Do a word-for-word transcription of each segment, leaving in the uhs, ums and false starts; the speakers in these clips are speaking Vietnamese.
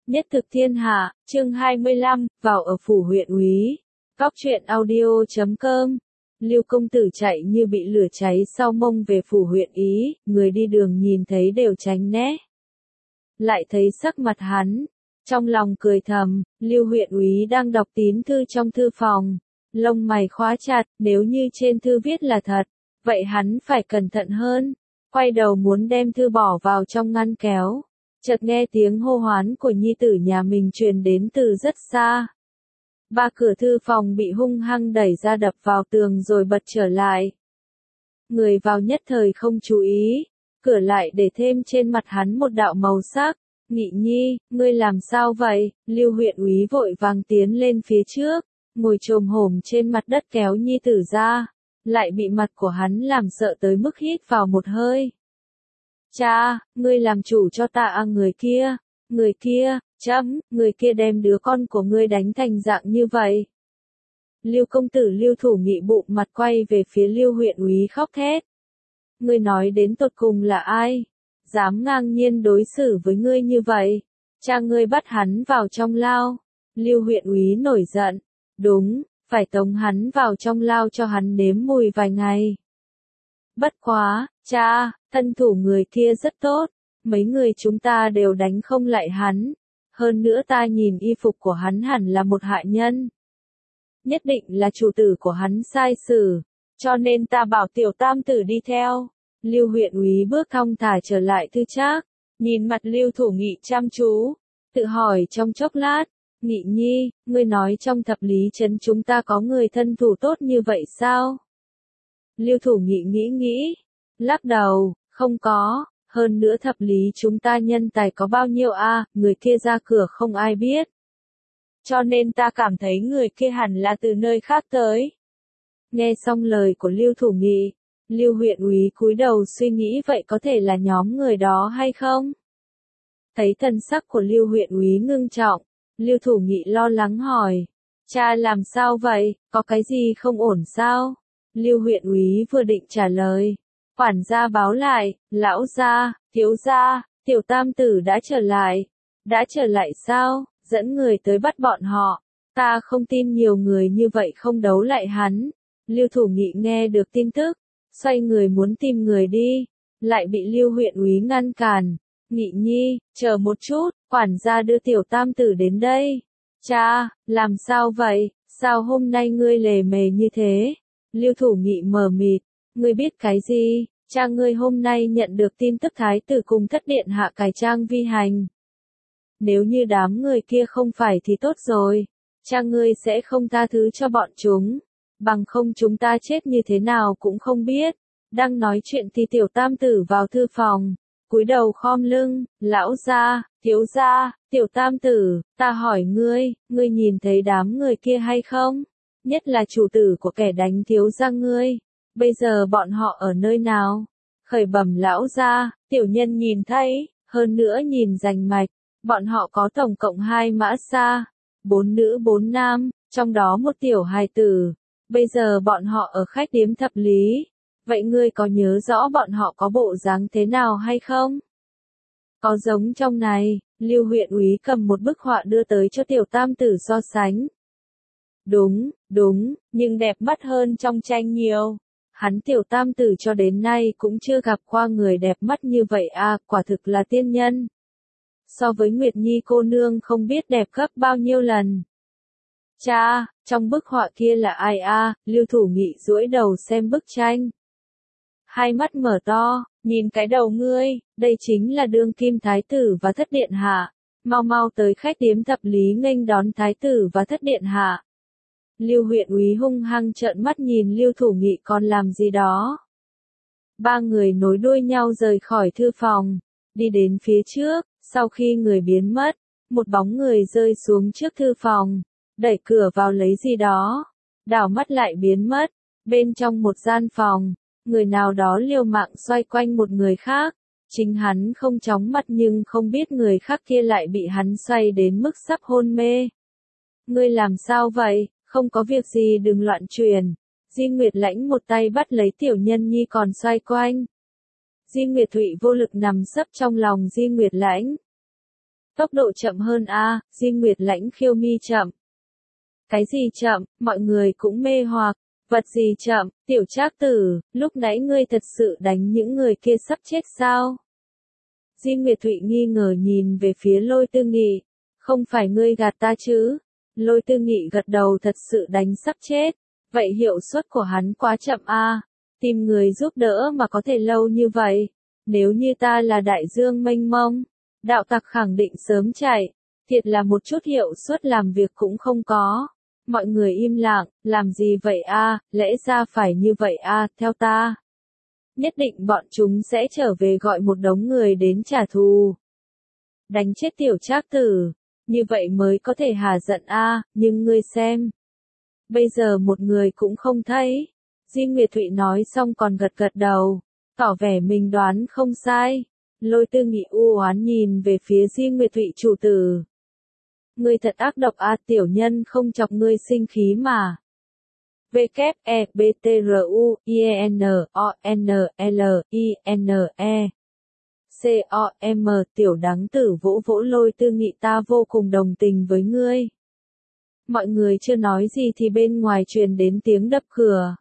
Nhất thực thiên hạ, chương hai mươi lăm, vào ở phủ huyện úy. Góc truyện audio chấm com. Lưu công tử chạy như bị lửa cháy sau mông về phủ huyện Ý, người đi đường nhìn thấy đều tránh né. Lại thấy sắc mặt hắn, trong lòng cười thầm, Lưu huyện úy đang đọc tín thư trong thư phòng, lông mày khóa chặt, nếu như trên thư viết là thật, vậy hắn phải cẩn thận hơn. Quay đầu muốn đem thư bỏ vào trong ngăn kéo. Chợt nghe tiếng hô hoán của nhi tử nhà mình truyền đến từ rất xa. Ba cửa thư phòng bị hung hăng đẩy ra đập vào tường rồi bật trở lại. Người vào nhất thời không chú ý, cửa lại để thêm trên mặt hắn một đạo màu sắc. Nghị nhi, ngươi làm sao vậy? Lưu huyện úy vội vàng tiến lên phía trước, ngồi chồm hổm trên mặt đất kéo nhi tử ra, lại bị mặt của hắn làm sợ tới mức hít vào một hơi. Cha, ngươi làm chủ cho ta à người kia, người kia, chấm, người kia đem đứa con của ngươi đánh thành dạng như vậy. Lưu công tử Lưu thủ nghị bụng mặt quay về phía Lưu huyện úy khóc thét. Ngươi nói đến tột cùng là ai? Dám ngang nhiên đối xử với ngươi như vậy? Cha ngươi bắt hắn vào trong lao. Lưu huyện úy nổi giận. Đúng, phải tống hắn vào trong lao cho hắn nếm mùi vài ngày. Bất quá, cha, thân thủ người kia rất tốt, mấy người chúng ta đều đánh không lại hắn, hơn nữa ta nhìn y phục của hắn hẳn là một hạ nhân. Nhất định là chủ tử của hắn sai xử, cho nên ta bảo tiểu tam tử đi theo. Lưu huyện úy bước thong thả trở lại thư trác, nhìn mặt Lưu thủ nghị chăm chú, tự hỏi trong chốc lát, Nghị nhi, ngươi nói trong thập lý trấn chúng ta có người thân thủ tốt như vậy sao? Lưu thủ nghị nghĩ nghĩ, lắc đầu, không có, hơn nữa thập lý chúng ta nhân tài có bao nhiêu a, à, người kia ra cửa không ai biết. Cho nên ta cảm thấy người kia hẳn là từ nơi khác tới. Nghe xong lời của Lưu thủ nghị, Lưu huyện úy cúi đầu suy nghĩ vậy có thể là nhóm người đó hay không? Thấy thần sắc của Lưu huyện úy ngưng trọng, Lưu thủ nghị lo lắng hỏi, cha làm sao vậy, có cái gì không ổn sao? Lưu huyện úy vừa định trả lời, quản gia báo lại, lão gia, thiếu gia, tiểu tam tử đã trở lại. Đã trở lại sao? Dẫn người tới bắt bọn họ. Ta không tin nhiều người như vậy không đấu lại hắn. Lưu thủ nghị nghe được tin tức, xoay người muốn tìm người đi, lại bị Lưu huyện úy ngăn cản. Nghị nhi, chờ một chút, quản gia đưa tiểu tam tử đến đây. Cha, làm sao vậy? Sao hôm nay ngươi lề mề như thế? Lưu thủ nghị mờ mịt, ngươi biết cái gì? Cha ngươi hôm nay nhận được tin tức thái tử cùng thất điện hạ cải trang vi hành. Nếu như đám người kia không phải thì tốt rồi, cha ngươi sẽ không tha thứ cho bọn chúng, bằng không chúng ta chết như thế nào cũng không biết. Đang nói chuyện thì tiểu tam tử vào thư phòng, cúi đầu khom lưng, lão gia, thiếu gia, tiểu tam tử, ta hỏi ngươi, ngươi nhìn thấy đám người kia hay không? Nhất là chủ tử của kẻ đánh thiếu gia ngươi, bây giờ bọn họ ở nơi nào? Khởi bẩm lão gia, tiểu nhân nhìn thấy, hơn nữa nhìn rành mạch, bọn họ có tổng cộng hai mã xa, bốn nữ bốn nam, trong đó một tiểu hài tử, bây giờ bọn họ ở khách điếm thập lý, vậy ngươi có nhớ rõ bọn họ có bộ dáng thế nào hay không? Có giống trong này, Lưu huyện úy cầm một bức họa đưa tới cho tiểu tam tử so sánh. Đúng, đúng, nhưng đẹp mắt hơn trong tranh nhiều. Hắn tiểu tam tử cho đến nay cũng chưa gặp qua người đẹp mắt như vậy à, quả thực là tiên nhân. So với Nguyệt Nhi cô nương không biết đẹp gấp bao nhiêu lần. Cha, trong bức họa kia là ai a? À? Lưu thủ nghị duỗi đầu xem bức tranh. Hai mắt mở to, nhìn cái đầu ngươi, đây chính là đương kim thái tử và thất điện hạ. Mau mau tới khách điếm thập lý nghênh đón thái tử và thất điện hạ. Lưu huyện úy hung hăng trợn mắt nhìn Lưu thủ nghị còn làm gì đó. Ba người nối đuôi nhau rời khỏi thư phòng, đi đến phía trước, sau khi người biến mất, một bóng người rơi xuống trước thư phòng, đẩy cửa vào lấy gì đó, đảo mắt lại biến mất, bên trong một gian phòng, người nào đó liều mạng xoay quanh một người khác, chính hắn không chóng mặt nhưng không biết người khác kia lại bị hắn xoay đến mức sắp hôn mê. Ngươi làm sao vậy? Không có việc gì đừng loạn truyền. Di Nguyệt Lãnh một tay bắt lấy tiểu nhân nhi còn xoay quanh. Di Nguyệt Thụy vô lực nằm sấp trong lòng Di Nguyệt Lãnh. Tốc độ chậm hơn a, Di Nguyệt Lãnh khiêu mi chậm. Cái gì chậm, mọi người cũng mê hoặc. Vật gì chậm, tiểu trác tử, lúc nãy ngươi thật sự đánh những người kia sắp chết sao? Di Nguyệt Thụy nghi ngờ nhìn về phía Lôi Tư Nghị. Không phải ngươi gạt ta chứ? Lôi Tư Nghị gật đầu, thật sự đánh sắp chết. Vậy hiệu suất của hắn quá chậm a. Tìm người giúp đỡ mà có thể lâu như vậy. Nếu như ta là đại dương mênh mông, đạo tặc khẳng định sớm chạy. Thiệt là một chút hiệu suất làm việc cũng không có. Mọi người im lặng, làm gì vậy a, lẽ ra phải như vậy a, theo ta. Nhất định bọn chúng sẽ trở về gọi một đống người đến trả thù. Đánh chết tiểu trác tử, như vậy mới có thể hà giận a, nhưng ngươi xem. Bây giờ một người cũng không thấy. Di Nguyệt Thụy nói xong còn gật gật đầu, tỏ vẻ mình đoán không sai. Lôi Tư Nghị u oán nhìn về phía Di Nguyệt Thụy chủ tử. Ngươi thật ác độc a, tiểu nhân không chọc ngươi sinh khí mà. W E B T R U I E N O N L I N E C O M tiểu đáng tử vỗ vỗ Lôi Tư Nghị, ta vô cùng đồng tình với ngươi. Mọi người chưa nói gì thì bên ngoài truyền đến tiếng đập cửa.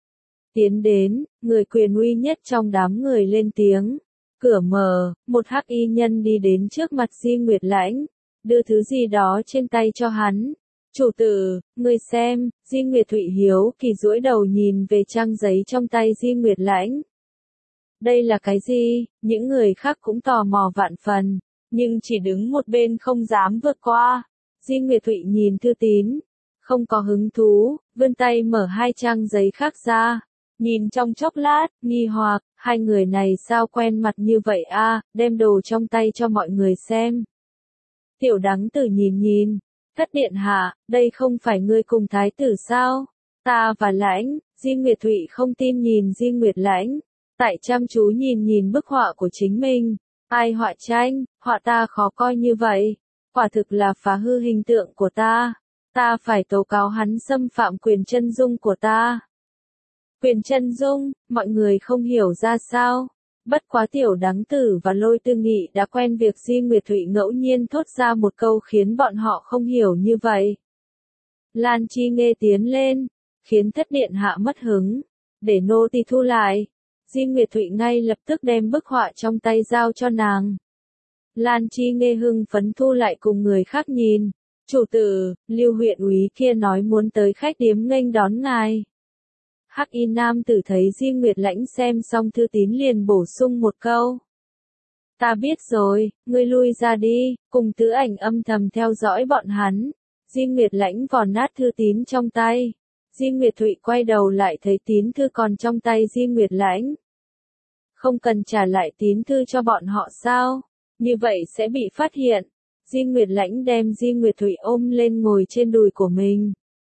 Tiến đến, người quyền uy nhất trong đám người lên tiếng. Cửa mở, một hắc y nhân đi đến trước mặt Di Nguyệt Lãnh, đưa thứ gì đó trên tay cho hắn. Chủ tử, người xem, Di Nguyệt Thụy hiếu kỳ duỗi đầu nhìn về trang giấy trong tay Di Nguyệt Lãnh. Đây là cái gì? Những người khác cũng tò mò vạn phần, nhưng chỉ đứng một bên không dám vượt qua. Di Nguyệt Thụy nhìn thư tín, không có hứng thú, vươn tay mở hai trang giấy khác ra. Nhìn trong chốc lát, nghi hoặc, hai người này sao quen mặt như vậy a, đem đồ trong tay cho mọi người xem. Tiểu đắng tử nhìn nhìn, thất điện hạ, đây không phải ngươi cùng thái tử sao? Ta và Lãnh, Di Nguyệt Thụy không tin nhìn Di Nguyệt Lãnh, tại chăm chú nhìn nhìn bức họa của chính mình. Ai họa tranh, họa ta khó coi như vậy, quả thực là phá hư hình tượng của ta. Ta phải tố cáo hắn xâm phạm quyền chân dung của ta. Quyền chân dung, mọi người không hiểu ra sao. Bất quá tiểu đắng tử và Lôi Tư Nghị đã quen việc Di Nguyệt Thụy ngẫu nhiên thốt ra một câu khiến bọn họ không hiểu như vậy. Lan Chi Nghê tiến lên, khiến thất điện hạ mất hứng, để nô tỳ thu lại. Di Nguyệt Thụy ngay lập tức đem bức họa trong tay giao cho nàng. Lan Chi Nghê hưng phấn thu lại cùng người khác nhìn. Chủ tử, Lưu huyện úy kia nói muốn tới khách điếm nghênh đón ngài. Hắc y nam tử thấy Di Nguyệt Lãnh xem xong thư tín liền bổ sung một câu. Ta biết rồi, ngươi lui ra đi, cùng tứ ảnh âm thầm theo dõi bọn hắn. Di Nguyệt Lãnh vò nát thư tín trong tay. Di Nguyệt Thụy quay đầu lại thấy tín thư còn trong tay Di Nguyệt Lãnh. Không cần trả lại tín thư cho bọn họ sao? Như vậy sẽ bị phát hiện. Di Nguyệt Lãnh đem Di Nguyệt Thụy ôm lên ngồi trên đùi của mình.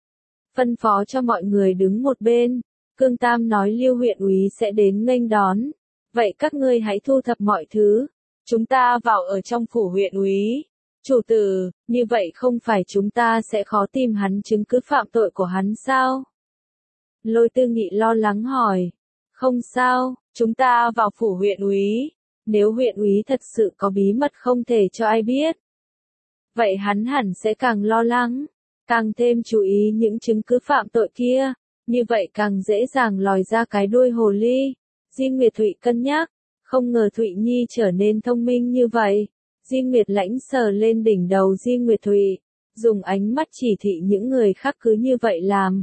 Phân phó cho mọi người đứng một bên. Cương Tam nói Lưu huyện úy sẽ đến nghênh đón. Vậy các ngươi hãy thu thập mọi thứ. Chúng ta vào ở trong phủ huyện úy. Chủ tử, như vậy không phải chúng ta sẽ khó tìm hắn chứng cứ phạm tội của hắn sao? Lôi Tư Nghị lo lắng hỏi. Không sao, chúng ta vào phủ huyện úy. Nếu huyện úy thật sự có bí mật không thể cho ai biết, vậy hắn hẳn sẽ càng lo lắng, càng thêm chú ý những chứng cứ phạm tội kia, như vậy càng dễ dàng lòi ra cái đuôi hồ ly. Di Nguyệt Thụy cân nhắc, không ngờ Thụy Nhi trở nên thông minh như vậy. Di Nguyệt Lãnh sờ lên đỉnh đầu Di Nguyệt Thụy, dùng ánh mắt chỉ thị những người khác cứ như vậy làm.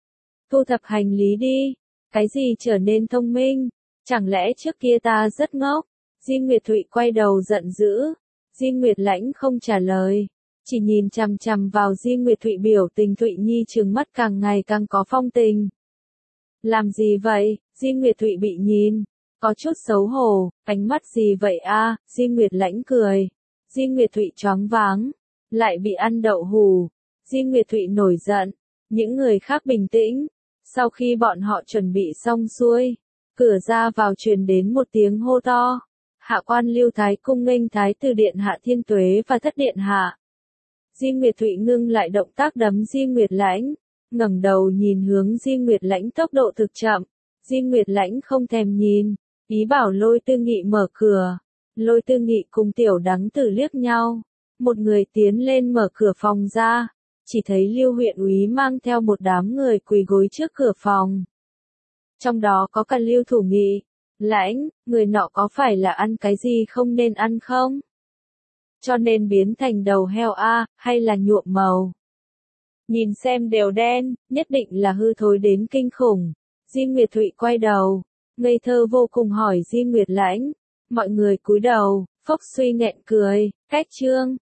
Thu thập hành lý đi. Cái gì trở nên thông minh? Chẳng lẽ trước kia ta rất ngốc? Di Nguyệt Thụy quay đầu giận dữ. Di Nguyệt Lãnh không trả lời, chỉ nhìn chằm chằm vào Di Nguyệt Thụy, biểu tình Thụy Nhi trừng mắt càng ngày càng có phong tình. Làm gì vậy? Di Nguyệt Thụy bị nhìn, có chút xấu hổ, ánh mắt gì vậy a? Di Nguyệt Lãnh cười. Di Nguyệt Thụy choáng váng, lại bị ăn đậu hù. Di Nguyệt Thụy nổi giận, những người khác bình tĩnh. Sau khi bọn họ chuẩn bị xong xuôi, cửa ra vào truyền đến một tiếng hô to. Hạ quan Lưu Thái cung nghênh Thái tử điện hạ Thiên Tuế và thất điện hạ. Di Nguyệt Thụy ngưng lại động tác đấm Di Nguyệt Lãnh, ngẩng đầu nhìn hướng Di Nguyệt Lãnh, tốc độ thực chậm. Di Nguyệt Lãnh không thèm nhìn, ý bảo Lôi Tư Nghị mở cửa. Lôi Tư Nghị cùng tiểu đắng tử liếc nhau, Một người tiến lên mở cửa phòng ra, chỉ thấy Lưu huyện úy mang theo một đám người quỳ gối trước cửa phòng. Trong đó có cả Lưu Thủ Nghị. Lãnh, người nọ có phải là ăn cái gì không nên ăn không? Cho nên biến thành đầu heo a, hay là nhuộm màu? Nhìn xem đều đen, nhất định là hư thối đến kinh khủng. Di Nguyệt Thụy quay đầu, ngây thơ vô cùng hỏi Di Nguyệt Lãnh. Mọi người cúi đầu, phốc suy nghẹn cười, cách chương.